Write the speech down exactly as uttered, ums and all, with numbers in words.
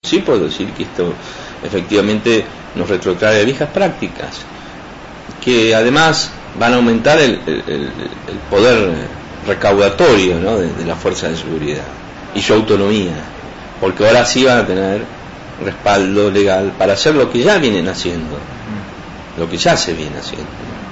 Sí puedo decir que esto efectivamente nos retrotrae a viejas prácticas, que además van a aumentar el, el, el poder recaudatorio, ¿no?, de, de la fuerza de seguridad y su autonomía, porque ahora sí van a tener respaldo legal para hacer lo que ya vienen haciendo, lo que ya se viene haciendo.